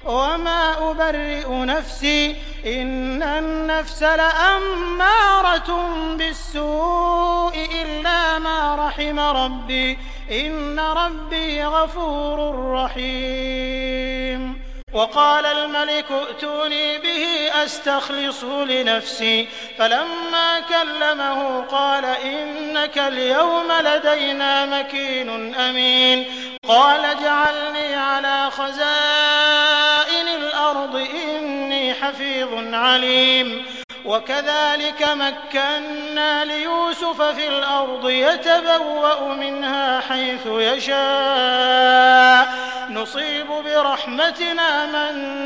وما أبرئ نفسي إن النفس لأمارة بالسوء إلا ما رحم ربي إن ربي غفور رحيم. وقال الملك ائتوني به أستخلصه لنفسي فلما كلمه قال إنك اليوم لدينا مكين أمين. قال اجعلني على خزائن الأرض إني حفيظ عليم. وكذلك مكنا ليوسف في الأرض يتبوأ منها حيث يشاء نصيب برحمتنا من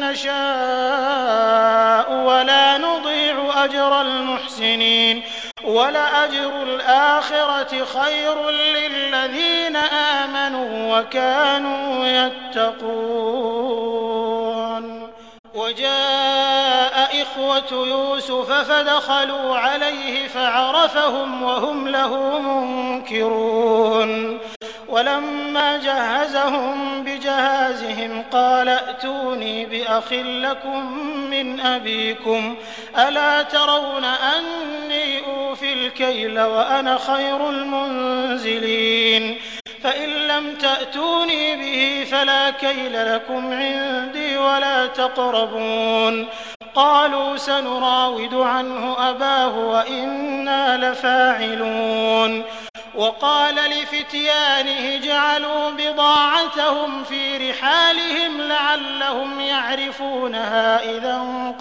نشاء ولا نضيع أجر المحسنين ولأجر الآخرة خير للذين آمنوا وكانوا يتقون. وجاء إخوة يوسف فدخلوا عليه فعرفهم وهم له منكرون. ولما جهزهم بجهازهم قال ائتوني بأخ لكم من أبيكم ألا ترون أني أوفي الكيل وأنا خير المنزلين فإن لم تأتوني به فلا كيل لكم عندي ولا تقربون. قالوا سنراود عنه أباه وإنا لفاعلون. وقال لفتيانه جعلوا بضاعتهم في رحالهم لعلهم يعرفونها إذا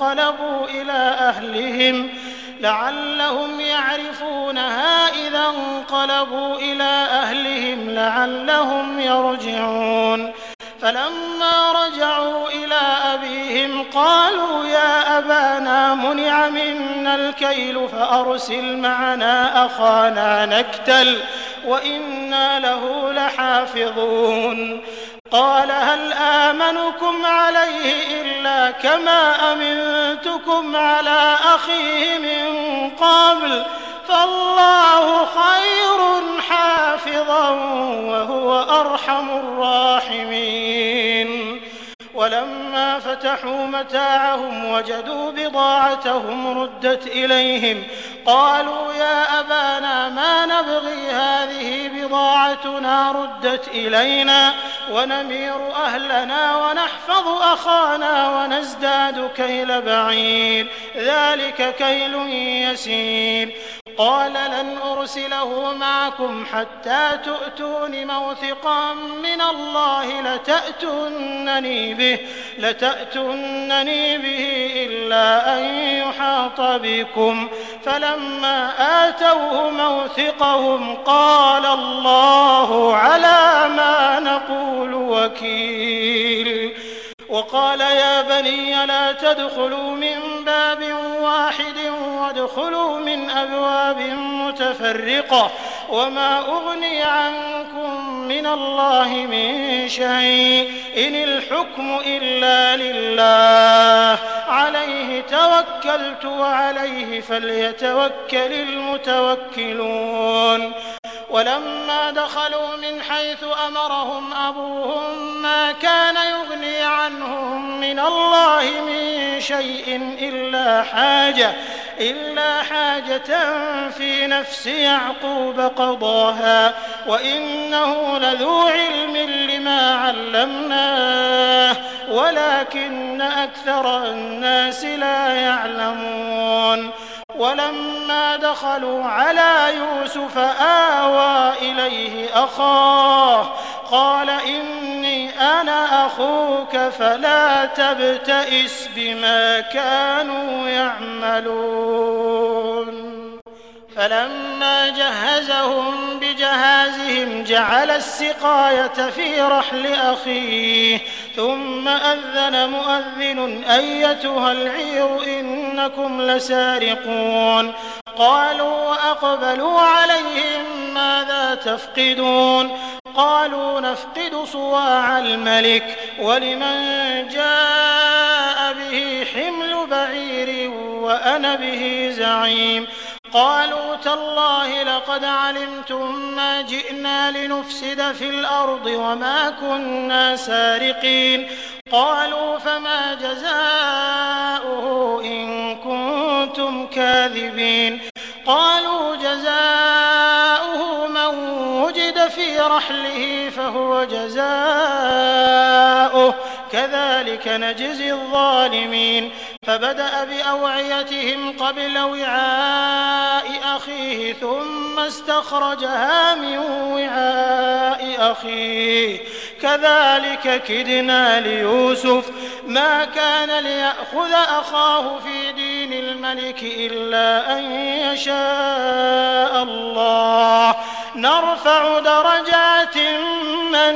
انقلبوا إلى أهلهم لعلهم يرجعون. فلما رجعوا إلى أبيهم قالوا يا أبانا منع منا الكيل فأرسل معنا أخانا نكتل وإنا له لحافظون. قال هل آمنكم عليه إلا كما أمنتكم على أخيه من قبل فالله خير حافظا وهو أرحم الراحمين. ولما فتحوا متاعهم وجدوا بضاعتهم ردت إليهم قالوا يا أبانا ما نبغي هذه بضاعتنا ردت إلينا ونمير أهلنا ونحفظ أخانا ونزداد كيل بعير ذلك كيل يسير. قال لن أرسله معكم حتى تؤتون موثقا من الله لتأتونني به إلا أن يحاط بكم. فلما آتوه موثقهم قال الله على ما نقول وكيل. وقال يا بني لا تدخلوا من باب واحد وادخلوا من أبواب متفرقة وما أغني عنكم من الله من شيء إن الحكم إلا لله عليه توكلت وعليه فليتوكل المتوكلون. ولما دخلوا من حيث أمرهم أبوهم ما كان يغني عنهم من الله من شيء إلا حاجة في نفس يعقوب قضاها وإنه لذو علم لما علمناه ولكن أكثر الناس لا يعلمون. ولما دخلوا على يوسف آوى إليه أخاه قال إني أنا أخوك فلا تبتئس بما كانوا يعملون. فلما جهزهم بجهازهم جعل السقاية في رحل أخيه ثم أذن مؤذن أيتها العير إنكم لسارقون. قالوا وأقبلوا عليهم ماذا تفقدون. قالوا نفقد صواع الملك ولمن جاء به حمل بعير وأنا به زعيم. قالوا تالله لقد علمتم ما جئنا لنفسد في الأرض وما كنا سارقين. قالوا فما جزاؤه إن كنتم كاذبين قالوا جزاؤه من وجد في رحله فهو جزاؤه كذلك نجزي الظالمين فبدأ بأوعيتهم قبل وعاء أخيه ثم استخرجها من وعاء أخيه كذلك كدنا ليوسف ما كان ليأخذ أخاه في دين الملك إلا أن يشاء الله نرفع درجات من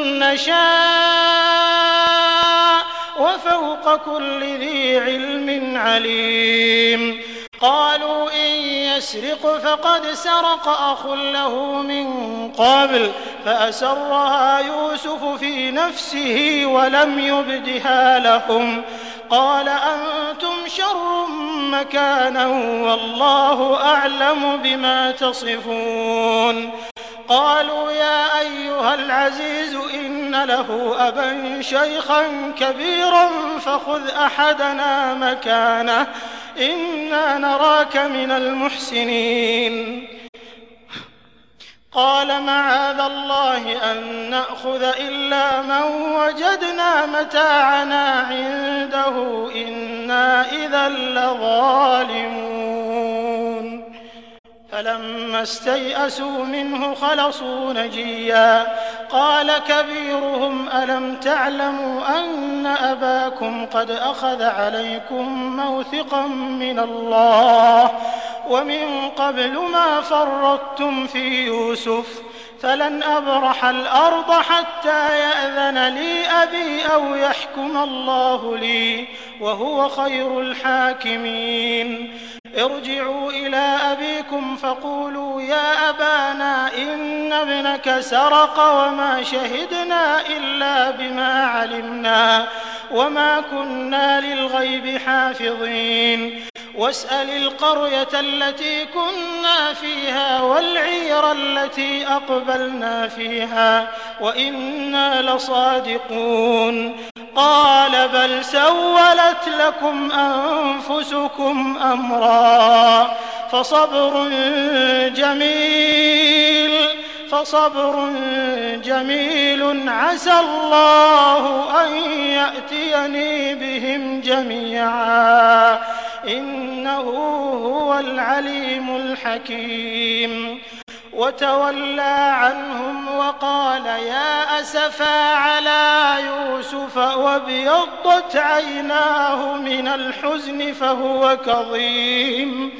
نشاء وفوق كل ذي علم عليم قالوا إن يسرق فقد سرق أخ له من قبل فأسرها يوسف في نفسه ولم يبدها لهم قال أنتم شر مكانا والله أعلم بما تصفون قالوا يا أيها العزيز إن له أبا شيخا كبيرا فخذ أحدنا مكانه إنا نراك من المحسنين قال معاذ الله أن نأخذ إلا من وجدنا متاعنا عنده إنا إذا لظالمون فلما استيئسوا منه خلصوا نجيا قال كبيرهم ألم تعلموا أن أباكم قد أخذ عليكم موثقا من الله ومن قبل ما فرطتم في يوسف فلن أبرح الأرض حتى يأذن لي أبي أو يحكم الله لي وهو خير الحاكمين ارجعوا إلى أبيكم فقولوا يا أبانا إن ابنك سرق وما شهدنا إلا بما علمنا وما كنا للغيب حافظين واسأل القرية التي كنا فيها والعير التي أقبلنا فيها وإنا لصادقون قال بل سولت لكم أنفسكم أمرا فصبر جميل عسى الله أن يأتيني بهم جميعا إنه هو العليم الحكيم وتولى عنهم وقال يا أسفا على يوسف وابيضت عيناه من الحزن فهو كظيم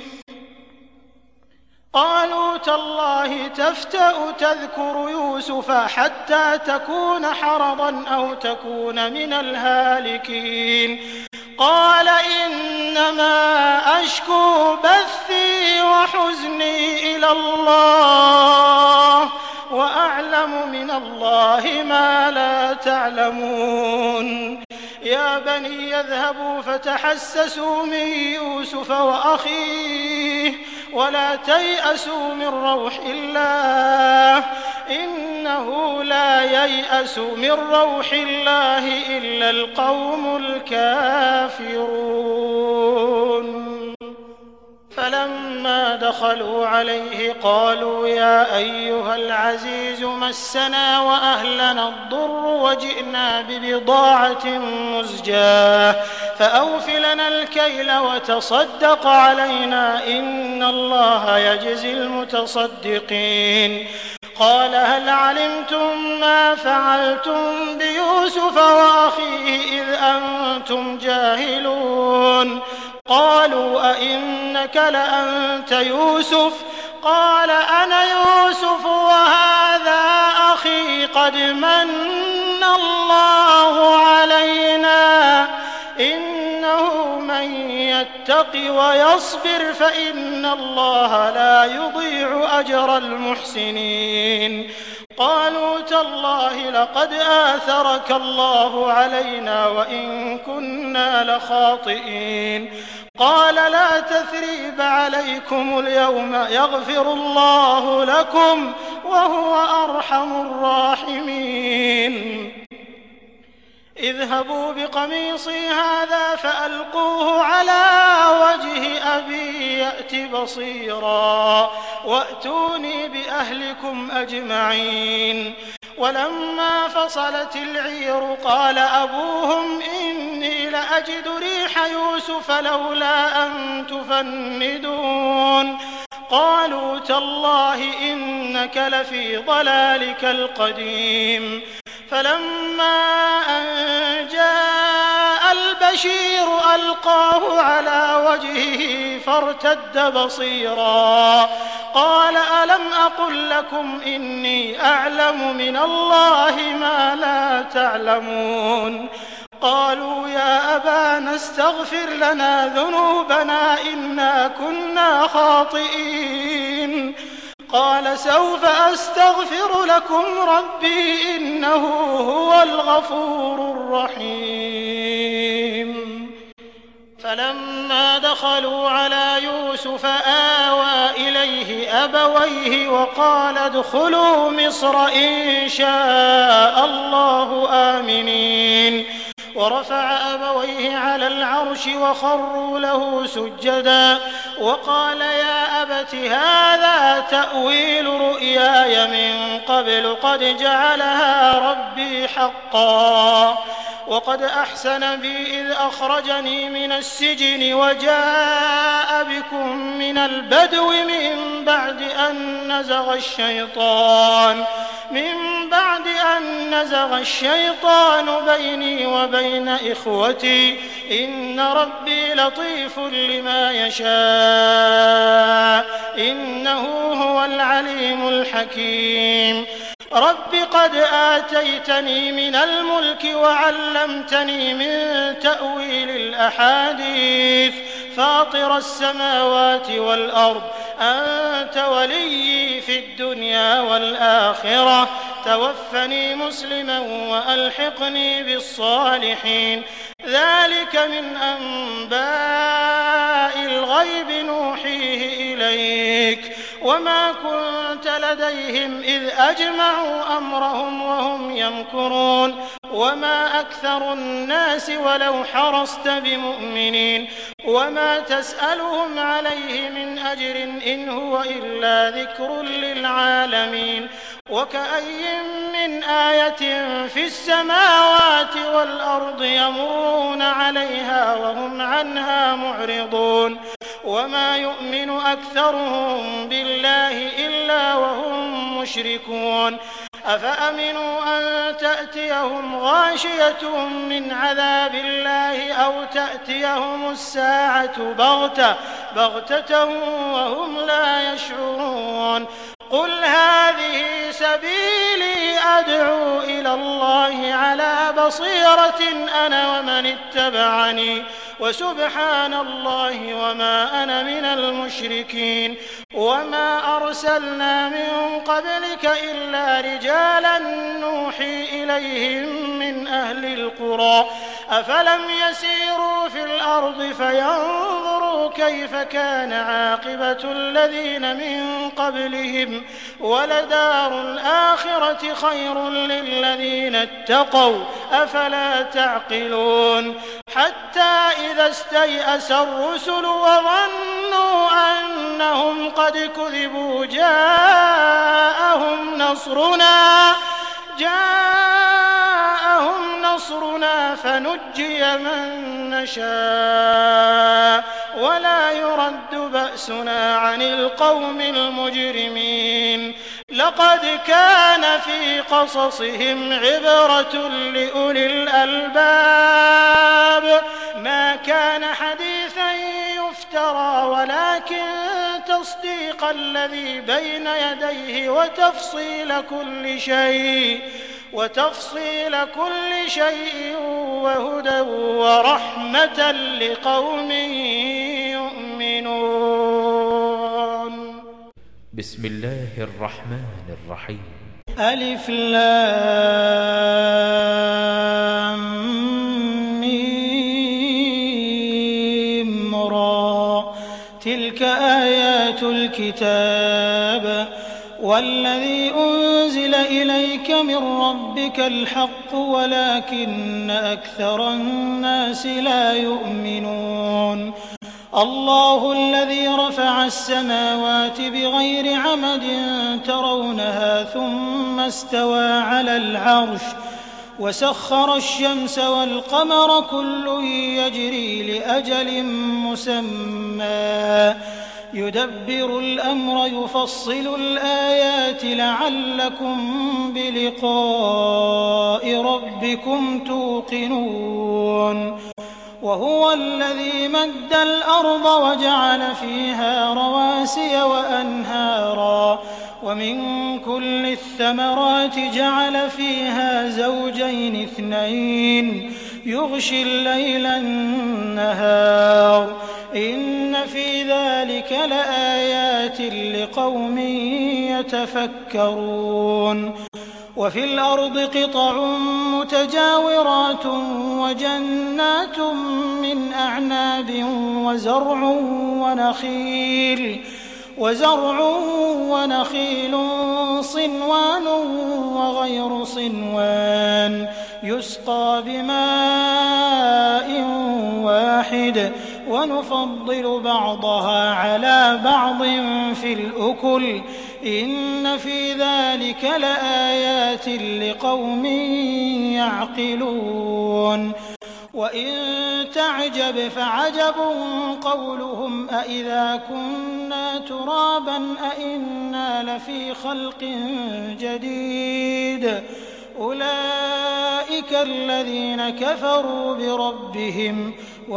قالوا تالله تفتأ تذكر يوسف حتى تكون حرضا أو تكون من الهالكين قال إنما أشكو بثي وحزني إلى الله وأعلم من الله ما لا تعلمون يا بني يذهبوا فتحسسوا من يوسف وأخيه ولا تيأسوا من روح الله إنه لا ييأس من روح الله إلا القوم الكافرون فلما دخلوا عليه قالوا يا أيها العزيز مسنا وأهلنا الضر وجئنا ببضاعة مزجاة فأوف لنا الكيل وتصدق علينا إن الله يجزي المتصدقين قال هل علمتم ما فعلتم بيوسف وأخيه إذ أنتم جاهلون قالوا أئنك لأنت يوسف قال أنا يوسف وهذا أخي قد من الله علينا إنه من يتق ويصبر فإن الله لا يضيع أجر المحسنين قالوا تالله لقد آثرك الله علينا وإن كنا لخاطئين قال لا تثريب عليكم اليوم يغفر الله لكم وهو أرحم الراحمين اذهبوا بقميصي هذا فألقوه على وجه أبي يأت بصيرا وأتوني بأهلكم أجمعين. ولما فصلت العير قال أبوهم إني لأجد ريح يوسف لولا أن تفندون. قالوا تالله إنك لفي ضلالك القديم. فلما أن جاء البشير ألقاه على وجهه فارتد بصيرا قال ألم أقل لكم إني أعلم من الله ما لا تعلمون. قالوا يا أبانا استغفر لنا ذنوبنا إنا كنا خاطئين. قال سوف أستغفر لكم ربي إنه هو الغفور الرحيم. فلما دخلوا على يوسف آوى إليه أبويه وقال ادخلوا مصر إن شاء الله آمنين. ورفع أبويه على العرش وخروا له سجدا وقال يا أبت هذا تأويل رؤياي من قبل قد جعلها ربي حقا وقد أحسن بي إذ أخرجني من السجن وجاء بكم من البدو من بعد أن نزغ الشيطان بيني وبين إخوتي إن ربي لطيف لما يشاء إنه هو العليم الحكيم. رب قد آتيتني من الملك وعلمتني من تأويل الأحاديث فاطر السماوات والأرض أنت وليي في الدنيا والآخرة توفني مسلما وألحقني بالصالحين. ذلك من أنباء الغيب نوحيه إليك وما كنت لديهم إذ أجمعوا أمرهم وهم يمكرون وما أكثر الناس ولو حرصت بمؤمنين وما تسألهم عليه من أجر إن هو إلا ذكر للعالمين. وكأي من آية في السماوات والأرض يمرون عليها وهم عنها معرضون وما يؤمن أكثرهم بالله إلا وهم مشركون. أفأمنوا أن تأتيهم غاشية من عذاب الله أو تأتيهم الساعة بغتة وهم لا يشعرون. قل هذه سبيلي أدعو إلى الله على بصيرة أنا ومن اتبعني وسبحان الله وما أنا من المشركين. وما أرسلنا من قبلك إلا رجالا نوحي إليهم من أهل القرى أفلم يسيروا في الأرض فينظروا كيف كان عاقبة الذين من قبلهم ولدار الآخرة خير للذين اتقوا أفلا تعقلون. حتى إذا استيأس الرسل وظنوا أنهم قد كذبوا جاءهم نصرنا فنجي من نشاء ولا يرد بأسنا عن القوم المجرمين. لقد كان في قصصهم عبرة لأولي الألباب ما كان حديثا يفترى ولكن تصديق الذي بين يديه وتفصيل كل شيء وهدى ورحمة لقوم يؤمنون. بسم الله الرحمن الرحيم. ألف لام ميم را تلك آيات الكتاب والذي أنزل إليك من ربك الحق ولكن أكثر الناس لا يؤمنون الله الذي رفع السماوات بغير عمد ترونها ثم استوى على العرش وسخر الشمس والقمر كل يجري لأجل مسمى يدبر الأمر يفصل الآيات لعلكم بلقاء ربكم توقنون وهو الذي مد الأرض وجعل فيها رواسي وأنهارا ومن كل الثمرات جعل فيها زوجين اثنين يغشي الليل النهار إن في ذلك لآيات لقوم يتفكرون وفي الأرض قطع متجاورات وجنات من أعناب وزرع ونخيل صنوان وغير صنوان يسقى بماء واحد ونفضل بعضها على بعض في الأكل إن في ذلك لآيات لقوم يعقلون وإن تعجب فعجب قولهم أإذا كنا ترابا أإنا لفي خلق جديد أولئك الذين كفروا بربهم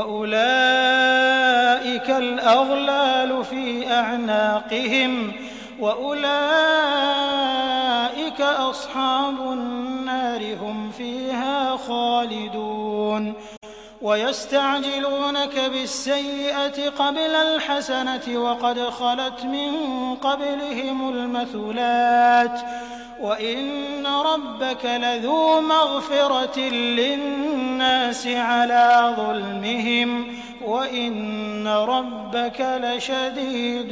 وأولئك الأغلال في أعناقهم وأولئك أصحاب النار هم فيها خالدون ويستعجلونك بالسيئة قبل الحسنة وقد خلت من قبلهم المثلات وإن ربك لذو مغفرة للناس على ظلمهم وإن ربك لشديد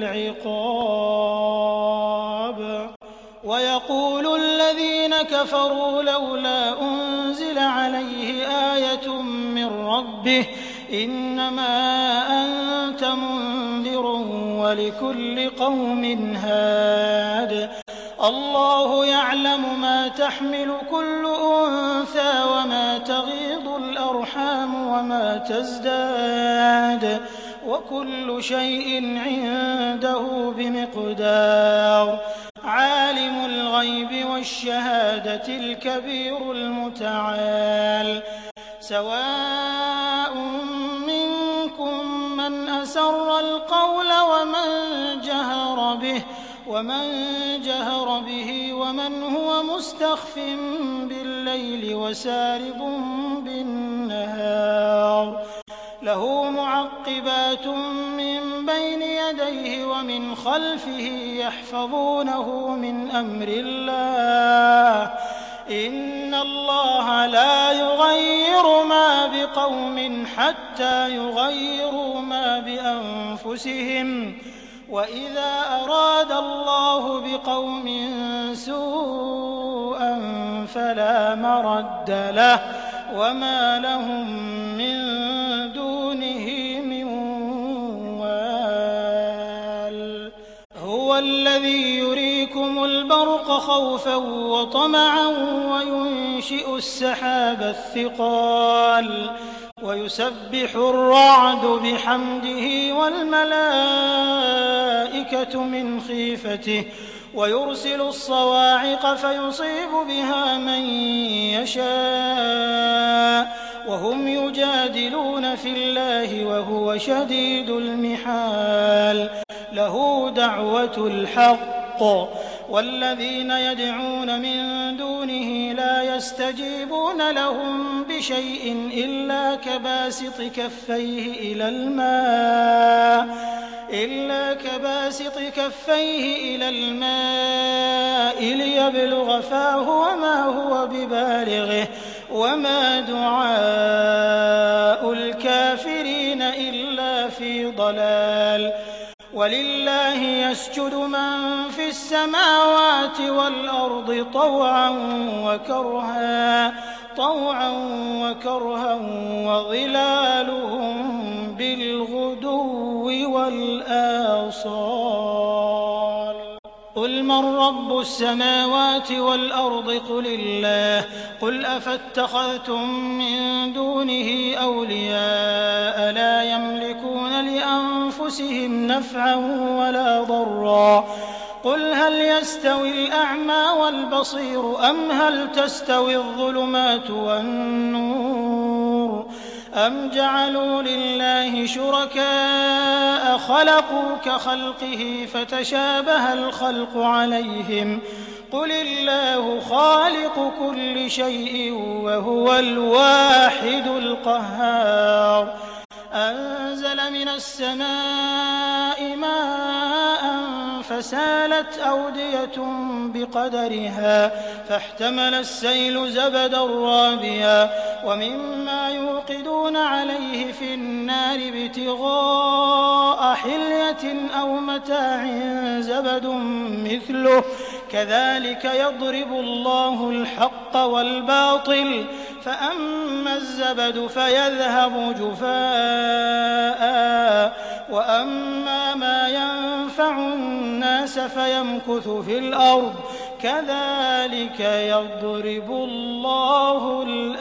العقاب ويقول الذين كفروا لولا أنزل عليه آية من ربه إنما أنت منذر ولكل قوم هاد الله يعلم ما تحمل كل أنثى وما تغيض الأرحام وما تزداد وكل شيء عنده بمقدار عالم الغيب والشهادة الكبير المتعال سواء منكم من أسر القول ومن جهر به ومن هو مستخف بالليل وسارب بالنهار له معقبات من بين يديه ومن خلفه يحفظونه من أمر الله إن الله لا يغير ما بقوم حتى يغيروا ما بأنفسهم وإذا أراد الله بقوم سوءا فلا مرد له وما لهم من دونه من وال هو الذي يريكم البرق خوفا وطمعا وينشئ السحاب الثقال ويسبح الرعد بحمده والملائكة من خيفته ويرسل الصواعق فيصيب بها من يشاء وهم يجادلون في الله وهو شديد المحال له دعوة الحق والذين يدعون من دونه لا يستجيبون لهم بشيء إلا كباسط كفيه إلى الماء ليبلغ فاه وما هو ببالغه وما دعاء الكافرين إلا في ضلال وَلِلَّهِ يَسْجُدُ مَن فِي السَّمَاوَاتِ وَالْأَرْضِ طَوْعًا وَكَرْهًا وَظِلَالُهُم بِالْغُدُوِّ وَالْآصَالِ قُلْ مَن رَّبُّ السَّمَاوَاتِ وَالْأَرْضِ قُلِ اللَّهُ قُلْ أَفَاتَّخَذْتُم مِّن دُونِهِ أَوْلِيَاءَ لَا يَمْلِكُونَ لِأَنفُسِهِمْ نَفْعًا وَلَا ضَرًّا قُلْ هَلْ يَسْتَوِي الْأَعْمَىٰ وَالْبَصِيرُ أَمْ هَلْ تَسْتَوِي الظُّلُمَاتُ وَالنُّورُ أَمْ جَعَلُوا لِلَّهِ شُرَكَاءَ خَلَقُوا كَخَلْقِهِ فَتَشَابَهَ الْخَلْقُ عَلَيْهِمْ قُلِ اللَّهُ خَالِقُ كُلِّ شَيْءٍ وَهُوَ الْوَاحِدُ الْقَهَّارُ أَنزَلَ مِنَ السَّمَاءِ مَاءً فَسَالَتْ أَوْدِيَةٌ بِقَدَرِهَا فَاحْتَمَلَ السَّيْلُ زَبَدًا رَّابِيًا وَمِمَّا يُوقِدُونَ عَلَيْهِ فِي النَّارِ ابْتِغَاءَ حِلْيَةٍ أَوْ مَتَاعٍ زَبَدٌ مِّثْلُهُ كَذَٰلِكَ يَضْرِبُ اللَّهُ الْحَقَّ وَالْبَاطِلَ فَأَمَّا الزَّبَدُ فَيَذْهَبُ جُفَاءً وَأَمَّا مَا يَنفَعُ النَّاسَ فَيَمْكُثُ فِي الْأَرْضِ كَذَٰلِكَ يَضْرِبُ اللَّهُ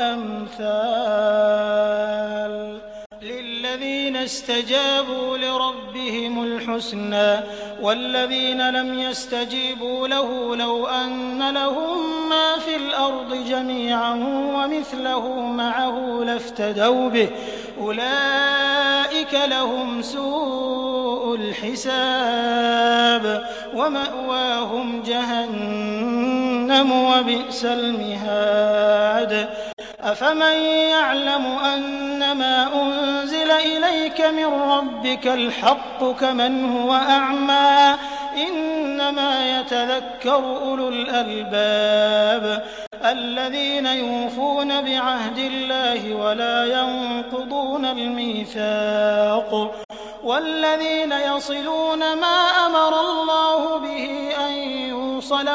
الْأَمْثَالَ لِلَّذِينَ اسْتَجَابُوا لِرَبِّهِمُ الْحُسْنَىٰ وَالَّذِينَ لَمْ يَسْتَجِيبُوا لَهُ لَوْ أَنَّ لَهُم مَّا فِي الْأَرْضِ جَمِيعًا وَمِثْلَهُ مَعَهُ لَافْتَدَوْا بِهِ أُولَٰئِكَ لَهُمْ سُوءُ الْحِسَابِ وَمَأْوَاهُمْ جَهَنَّمُ وَبِئْسَ الْمِهَادُ أَفَمَن يَعْلَمُ أَنَّمَا أُنزِلَ إِلَيْكَ مِن رَّبِّكَ الْحَقُّ كَمَنْ هُوَ أَعْمَىٰ إِنَّمَا يَتَذَكَّرُ أُولُو الْأَلْبَابِ الَّذِينَ يُوفُونَ بِعَهْدِ اللَّهِ وَلَا يَنقُضُونَ الْمِيثَاقَ وَالَّذِينَ يَصِلُونَ مَا أَمَرَ اللَّهُ بِهِ أَن يُوصَلَ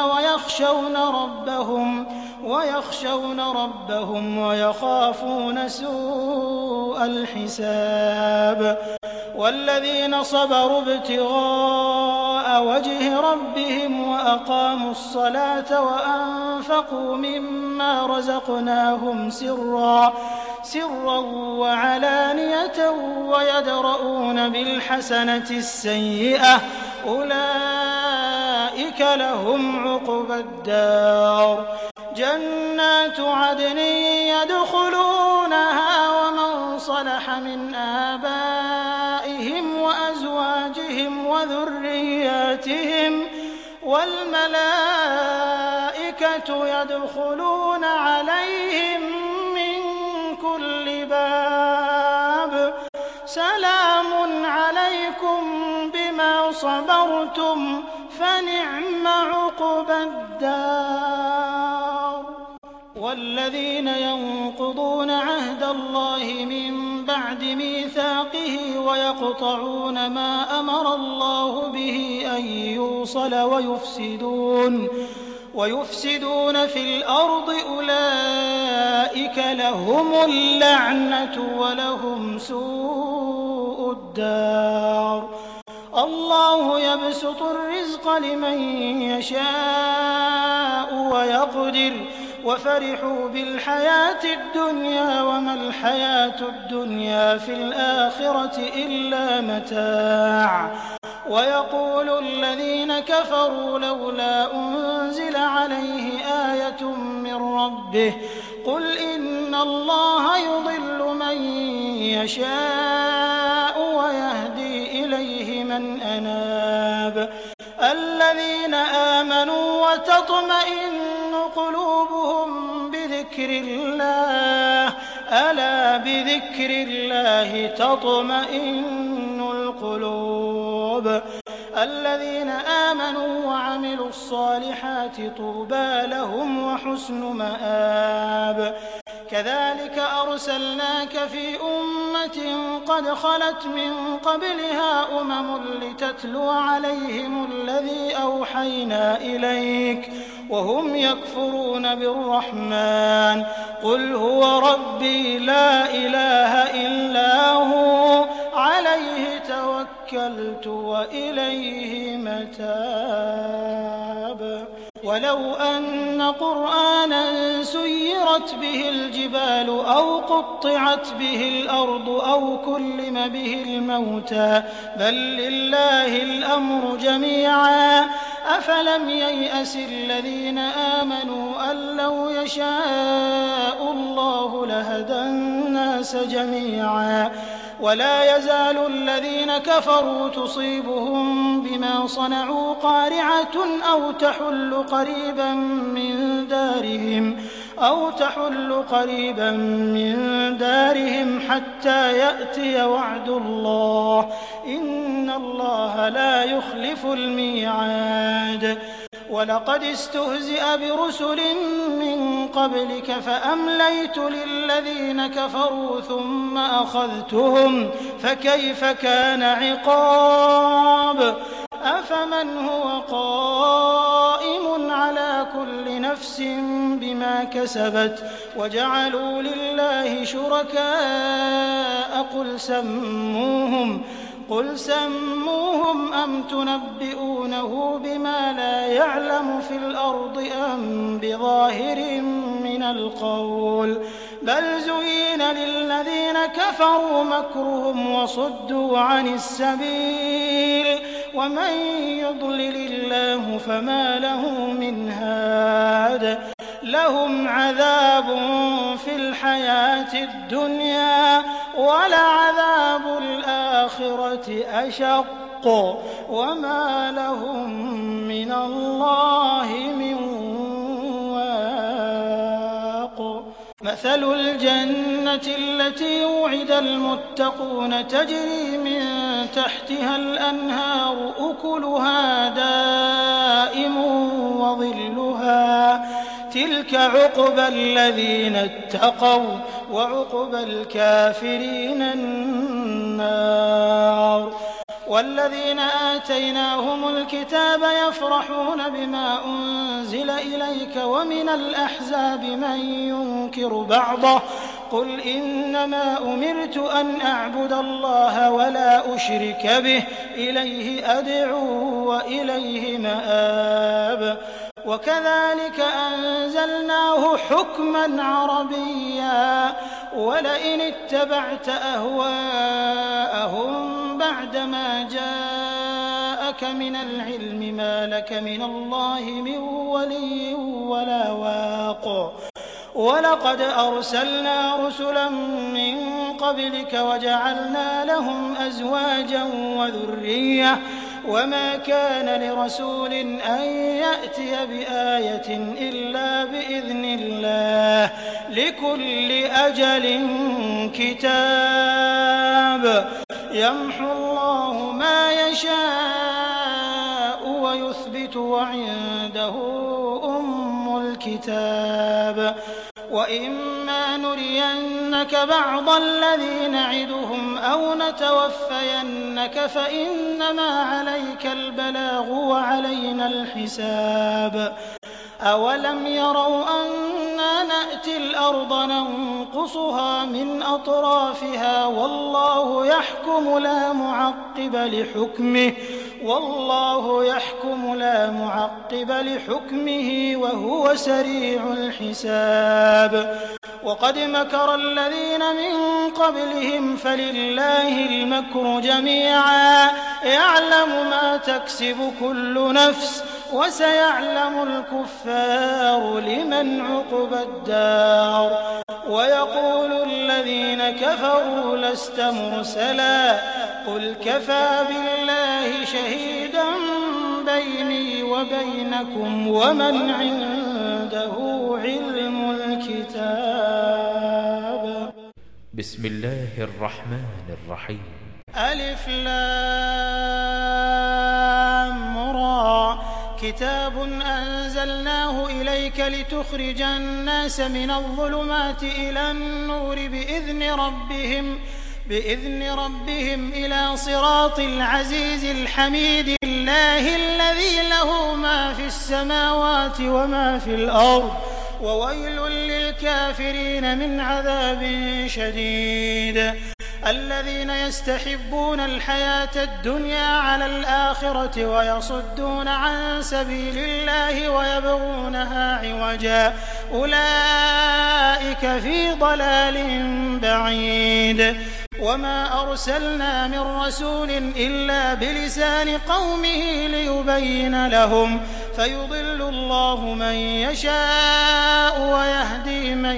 وَيَخْشَوْنَ رَبَّهُمْ وَيَخَافُونَ سُوءَ الْحِسَابِ وَالَّذِينَ صَبَرُوا ابْتِغَاءَ وَجْهِ رَبِّهِمْ وَأَقَامُوا الصَّلَاةَ وَأَنفَقُوا مِمَّا رَزَقْنَاهُمْ سِرًّا وَعَلَانِيَةً وَيَدْرَءُونَ بِالْحَسَنَةِ السَّيِّئَةَ أُولَٰئِكَ لَهُمْ عُقْبَى الدَّارِ جَنَّاتُ عَدْنٍ يَدْخُلُونَهَا وَمَن صَلَحَ مِنْ آبَائِهِمْ وَأَزْوَاجِهِمْ وَذُرِّيَّاتِهِمْ وَالْمَلَائِكَةُ يَدْخُلُونَ عَلَيْهِم مِّن كُلِّ بَابٍ سَلَامٌ عَلَيْكُم بِمَا صَبَرْتُمْ فَنِعْمَ عُقْبَى الدَّارِ وَالَّذِينَ يَنقُضُونَ عَهْدَ اللَّهِ مِن بَعْدِ مِيثَاقِهِ وَيَقْطَعُونَ مَا أَمَرَ اللَّهُ بِهِ أَن يُوصَلَ وَيُفْسِدُونَ فِي الْأَرْضِ أُولَٰئِكَ لَهُمُ اللَّعْنَةُ وَلَهُمْ سُوءُ الدَّارِ اللَّهُ يَبْسُطُ الرِّزْقَ لِمَن يَشَاءُ وَيَقْدِرُ وَفَرِحُوا بِالْحَيَاةِ الدُّنْيَا وَمَا الْحَيَاةُ الدُّنْيَا فِي الْآخِرَةِ إِلَّا مَتَاعٌ وَيَقُولُ الَّذِينَ كَفَرُوا لَوْلَا أُنزِلَ عَلَيْهِ آيَةٌ مِّن رَّبِّهِ قُلْ إِنَّ اللَّهَ يُضِلُّ مَن يَشَاءُ وَيَهْدِي إِلَيْهِ مَنْ أَنَابَ الَّذِينَ آمَنُوا وَتَطْمَئِنُّ قُلُوبُهُم بِذِكْرِ اللَّهِ أَلَا بِذِكْرِ اللَّهِ تَطْمَئِنُّ الْقُلُوبُ الَّذِينَ آمَنُوا وَعَمِلُوا الصَّالِحَاتِ طُوبَىٰ لَهُمْ وَحُسْنُ مَآبٍ كَذَٰلِكَ أَرْسَلْنَاكَ فِي أُمَّةٍ أمة قد خلت من قبلها لتتلو عليهم الذي أوحينا إليك وهم يكفرون بالرحمن قل هو ربي لا إله إلا هو عليه توكلت وإليه متاب ولو أن قرآنا سيرت به الجبال أو قطعت به الأرض أو كلم به الموتى بل لله الأمر جميعا أفلم ييأس الذين آمنوا أن لو يشاء الله لهدى الناس جميعا ولا يزال الذين كفروا تصيبهم بما صنعوا قارعة أو تحل قريبا من دارهم حتى يأتي وعد الله إن الله لا يخلف الميعاد ولقد استهزئ برسل من قبلك فأمليت للذين كفروا ثم أخذتهم فكيف كان عقاب أفمن هو قائم على كل نفس بما كسبت وجعلوا لله شركاء قل سموهم أم تنبئونه بما لا يعلم في الأرض أم بظاهر من القول بل زين للذين كفروا مكرهم وصدوا عن السبيل ومن يضلل الله فما له من هاد لهم عذاب في الحياة الدنيا ولعذاب الآخرة أشق وما لهم من الله من واق مثل الجنة التي وعد المتقون تجري من تحتها الأنهار أكلها دائم وظلها تلك عقبى الذين اتقوا وعقبى الكافرين النار والذين آتيناهم الكتاب يفرحون بما أنزل إليك ومن الأحزاب من ينكر بعضه قل إنما أمرت أن أعبد الله ولا أشرك به إليه أدعو وإليه مآب وكذلك أنزلناه حكما عربيا ولئن اتبعت أهواءهم بعدما جاءك من العلم ما لك من الله من ولي ولا واق ولقد أرسلنا رسلا من قبلك وجعلنا لهم أزواجا وذرية وما كان لرسول أن يأتي بآية إلا بإذن الله لكل أجل كتاب يمحو الله ما يشاء ويثبت وعنده أم الكتاب وإما نرينك بعض الذي نعدهم أو نتوفينك فإنما عليك البلاغ وعلينا الحساب أولم يروا أنا نأتي الأرض ننقصها من أطرافها والله يحكم لا معقب لحكمه وهو سريع الحساب وقد مكر الذين من قبلهم فلله المكر جميعا يعلم ما تكسب كل نفس وسيعلم الكفار لمن عقبى الدار ويقول الذين كفروا لست مرسلا قل كفى بالله شهيدا بيني وبينكم ومن عنده علم الكتاب بسم الله الرحمن الرحيم ألف لام را كتاب أنزلناه إليك لتخرج بإذن ربهم إلى صراط العزيز الحميد الله الذي له ما في السماوات وما في الأرض وويل للكافرين من عذاب شديد الذين يستحبون الحياة الدنيا على الآخرة ويصدون عن سبيل الله ويبغونها عوجا أولئك في ضلال بعيد وما أرسلنا من رسول إلا بلسان قومه ليبين لهم فيضل الله من يشاء ويهدي من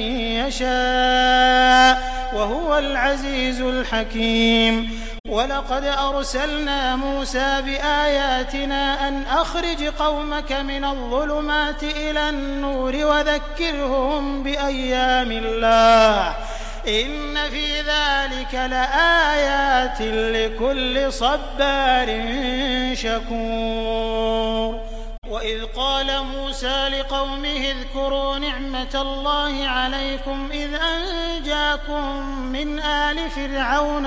يشاء وهو العزيز الحكيم ولقد أرسلنا موسى بآياتنا أن أخرج قومك من الظلمات إلى النور وذكرهم بأيام الله إن في ذلك لآيات لكل صبار شكور وإذ قال موسى لقومه اذكروا نعمة الله عليكم إذ أنجاكم من آل فرعون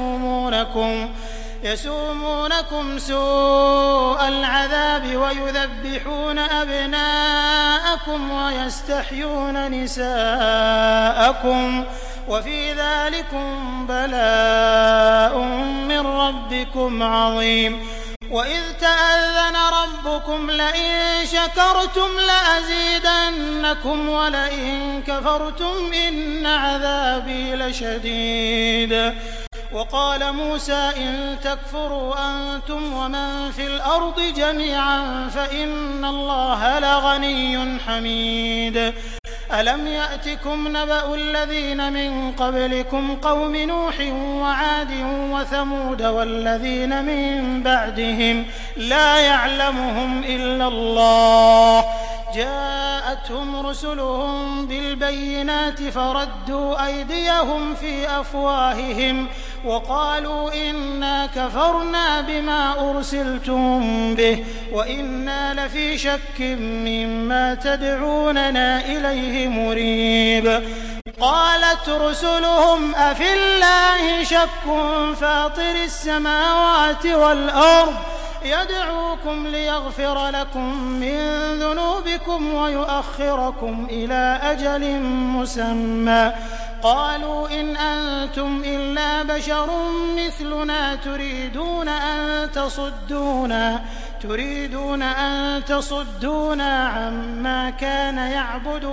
يسومونكم سوء العذاب ويذبحون أبناءكم ويستحيون نساءكم وفي ذلكم بلاء من ربكم عظيم وإذ تأذن ربكم لئن شكرتم لأزيدنكم ولئن كفرتم إن عذابي لشديد وقال موسى إن تكفروا أنتم ومن في الأرض جميعا فإن الله لغني حميد ألم يأتكم نبأ الذين من قبلكم قوم نوح وعاد وثمود والذين من بعدهم لا يعلمهم إلا الله جاءتهم رسلهم بالبينات فردوا أيديهم في أفواههم وقالوا إنا كفرنا بما أرسلتم به وإنا لفي شك مما تدعوننا إليه مريب قالت رسلهم أفي الله شك فاطر السماوات والأرض يدعوكم ليغفر لكم من ذنوبكم ويؤخركم إلى أجل مسمى قالوا إن أنتم إلا بشر مثلنا تريدون أن تصدونا عما كان يعبد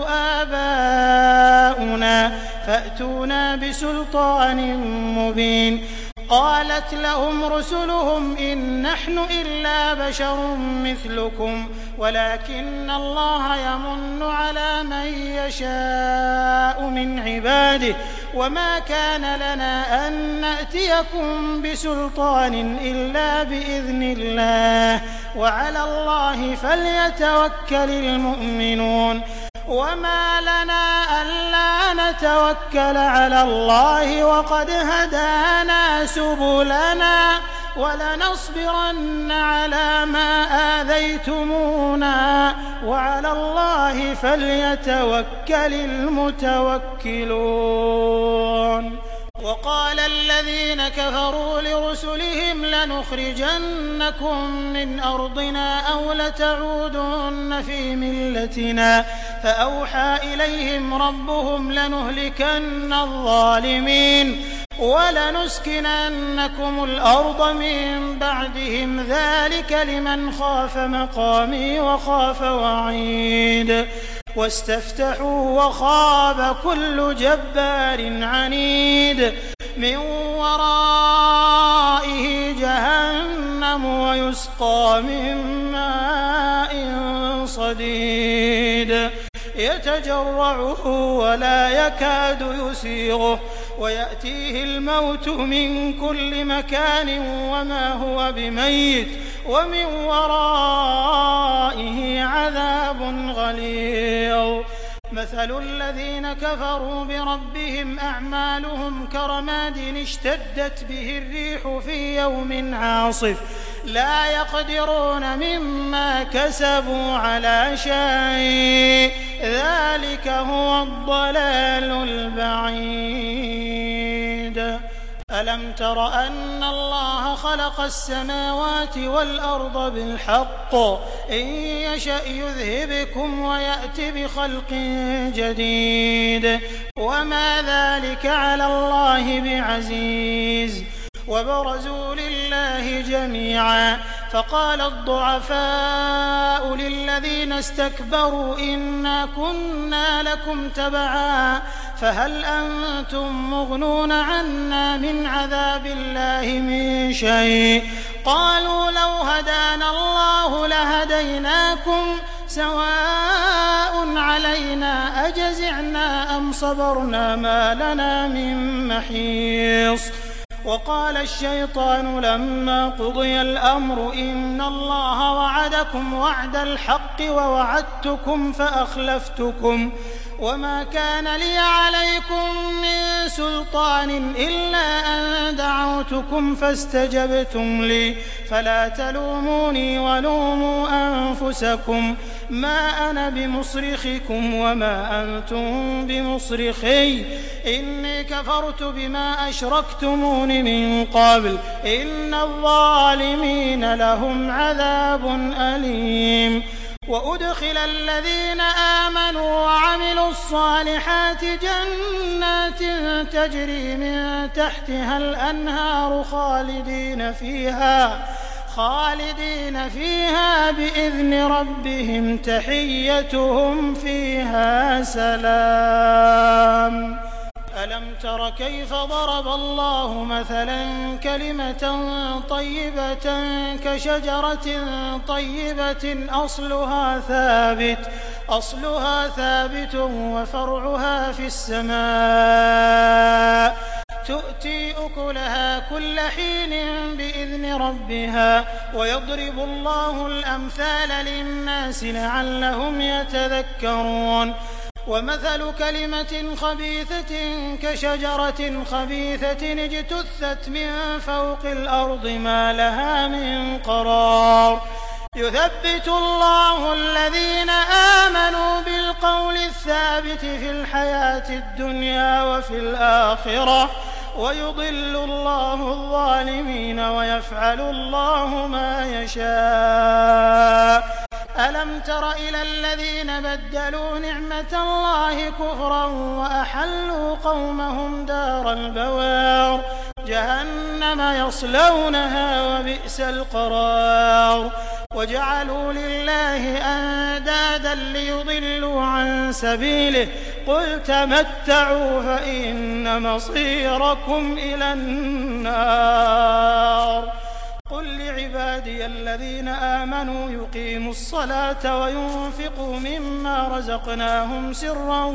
آباؤنا فأتونا بسلطان مبين قالت لهم رسلهم إن نحن إلا بشر مثلكم ولكن الله يمن على من يشاء من عباده وما كان لنا أن نأتيكم بسلطان إلا بإذن الله وعلى الله فليتوكل المؤمنون وما لنا ألا نتوكل على الله وقد هدانا سبلنا ولنصبرن على ما آذيتمونا وعلى الله فليتوكل المتوكلون وقال الذين كفروا لرسلهم لنخرجنكم من أرضنا أو لتعودن في ملتنا فأوحى إليهم ربهم لنهلكن الظالمين ولنسكننكم الأرض من بعدهم ذلك لمن خاف مقامي وخاف وعيد واستفتحوا وخاب كل جبار عنيد من ورائه جهنم ويسقى من ماء صديد يتجرعه ولا يكاد يسيغه ويأتيه الموت من كل مكان وما هو بميت ومن ورائه عذاب غليظ مثل الذين كفروا بربهم أعمالهم كرماد اشتدت به الريح في يوم عاصف لا يقدرون مما كسبوا على شيء ذلك هو الضلال البعيد ألم تر أن الله خلق السماوات والأرض بالحق إن يشأ يذهبكم ويأت بخلق جديد وما ذلك على الله بعزيز وبرزوا لله جميعا فقال الضعفاء للذين استكبروا إنا كنا لكم تبعا فهل أنتم مغنون عنا من عذاب الله من شيء قالوا لو هدانا الله لهديناكم سواء علينا أجزعنا أم صبرنا ما لنا من محيص وقال الشيطان لما قضي الأمر إن الله وعدكم وعد الحق ووعدتكم فأخلفتكم وما كان لي عليكم من سلطان إلا أن دعوتكم فاستجبتم لي فلا تلوموني ولوموا أنفسكم ما أنا بمصرخكم وما أنتم بمصرخي إني كفرت بما أشركتمون من قبل إن الظالمين لهم عذاب أليم وأدخل الذين آمنوا وعملوا الصالحات جنات تجري من تحتها الأنهار خالدين فيها بإذن ربهم تحيتهم فيها سلام ألم تر كيف ضرب الله مثلا كلمة طيبة كشجرة طيبة أصلها ثابت وفرعها في السماء تؤتي أكلها كل حين بإذن ربها ويضرب الله الأمثال للناس لعلهم يتذكرون ومثل كلمة خبيثة كشجرة خبيثة اجتثت من فوق الأرض ما لها من قرار يثبت الله الذين آمنوا بالقول الثابت في الحياة الدنيا وفي الآخرة ويضل الله الظالمين ويفعل الله ما يشاء ألم تر إلى الذين بدلوا نعمة الله كفرا وأحلوا قومهم دار البوار جهنم يصلونها وبئس القرار وجعلوا لله أندادا ليضلوا عن سبيله قل تمتعوا فإن مصيركم إلى النار قل لعبادي الذين آمنوا يقيموا الصلاة وينفقوا مما رزقناهم سرا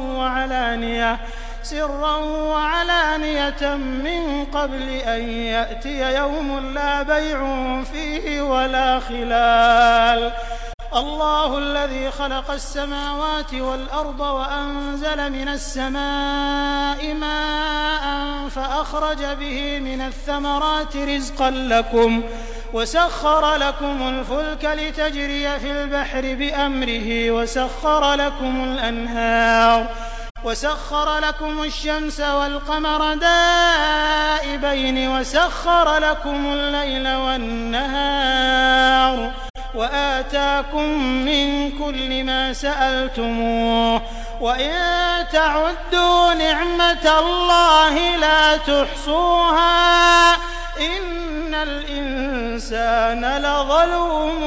وعلانية من قبل أن يأتي يوم لا بيع فيه ولا خلال الله الذي خلق السماوات والأرض وأنزل من السماء ماء فأخرج به من الثمرات رزقا لكم وسخر لكم الفلك لتجري في البحر بأمره وسخر لكم الأنهار وسخر لكم الشمس والقمر دائبين وسخر لكم الليل والنهار وآتاكم من كل ما سألتموه وإن تعدوا نعمة الله لا تحصوها إن الإنسان لظلوم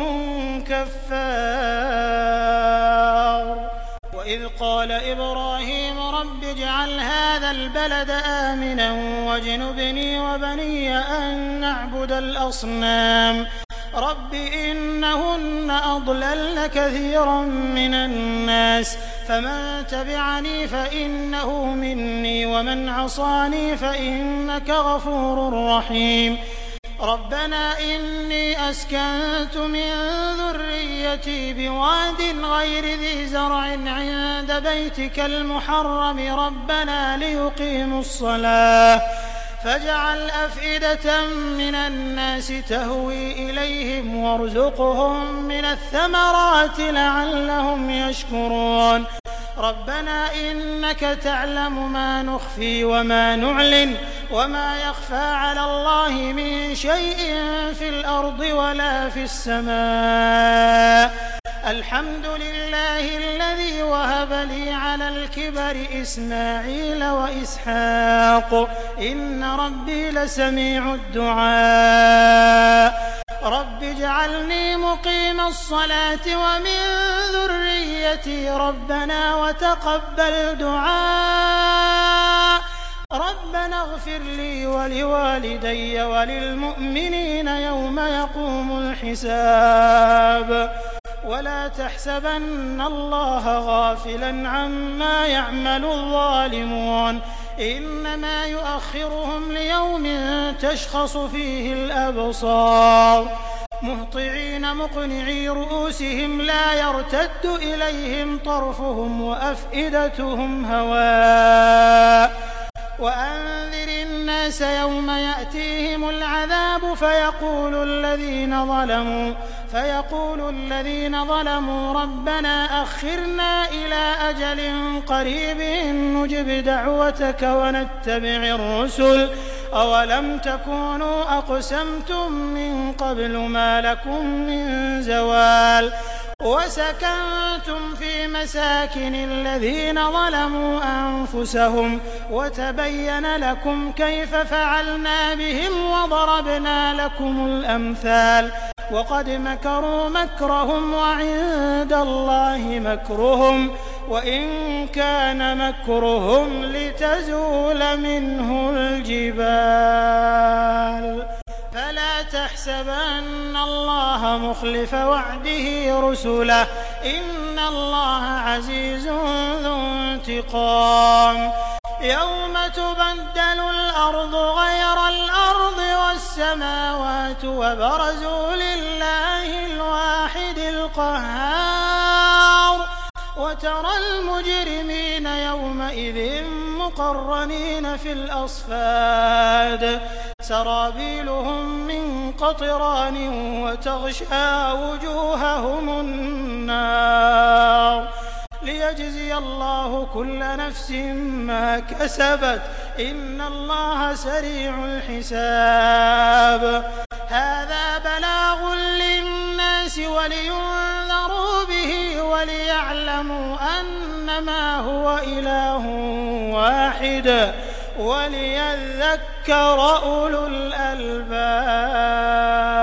كفار وإذ قال إبراهيم رب اجعل هذا البلد آمنا واجنبني وبني أن نعبد الأصنام رب إنهن أضللن كثيرا من الناس فمن تبعني فإنه مني ومن عصاني فإنك غفور رحيم ربنا إني أسكنت من ذريتي بواد غير ذي زرع عند بيتك المحرم ربنا ليقيموا الصلاة فاجعل أفئدة من الناس تهوي إليهم وارزقهم من الثمرات لعلهم يشكرون ربنا إنك تعلم ما نخفي وما نعلن وما يخفى على الله من شيء في الأرض ولا في السماء الحمد لله الذي وهب لي على الكبر إسماعيل وإسحاق إن ربي لسميع الدعاء رب اجعلني مقيم الصلاة ومن ذريتي ربنا وتقبل دعاء ربنا اغفر لي ولوالدي وللمؤمنين يوم يقوم الحساب ولا تحسبن الله غافلا عما يعمل الظالمون إنما يؤخرهم ليوم تشخص فيه الأبصار مهطعين مقنعي رؤوسهم لا يرتد إليهم طرفهم وأفئدتهم هواء وأنذر الناس يوم يأتيهم العذاب فيقول الذين ظلموا ربنا أخرنا إلى أجل قريب نجب دعوتك ونتبع الرسل أولم تكونوا أقسمتم من قبل ما لكم من زوال وسكنتم في مساكن الذين ظلموا أنفسهم وتبين لكم كيف فعلنا بهم وضربنا لكم الأمثال وقد مكروا مكرهم وعند الله مكرهم وإن كان مكرهم لتزول منه الجبال فلا تحسبن الله مخلف وعده رسله إن الله عزيز ذو انتقام يوم تبدل الأرض غير الأرض والسماوات وبرزوا لله الواحد القهار وترى المجرمين يومئذ مقرنين في الأصفاد سرابيلهم من قطران وتغشى وجوههم النار ليجزي الله كل نفس ما كسبت إن الله سريع الحساب هذا بلاغ للناس ولينذروا به وليعلموا أنما هو إله واحد وليذكر أولو الألباب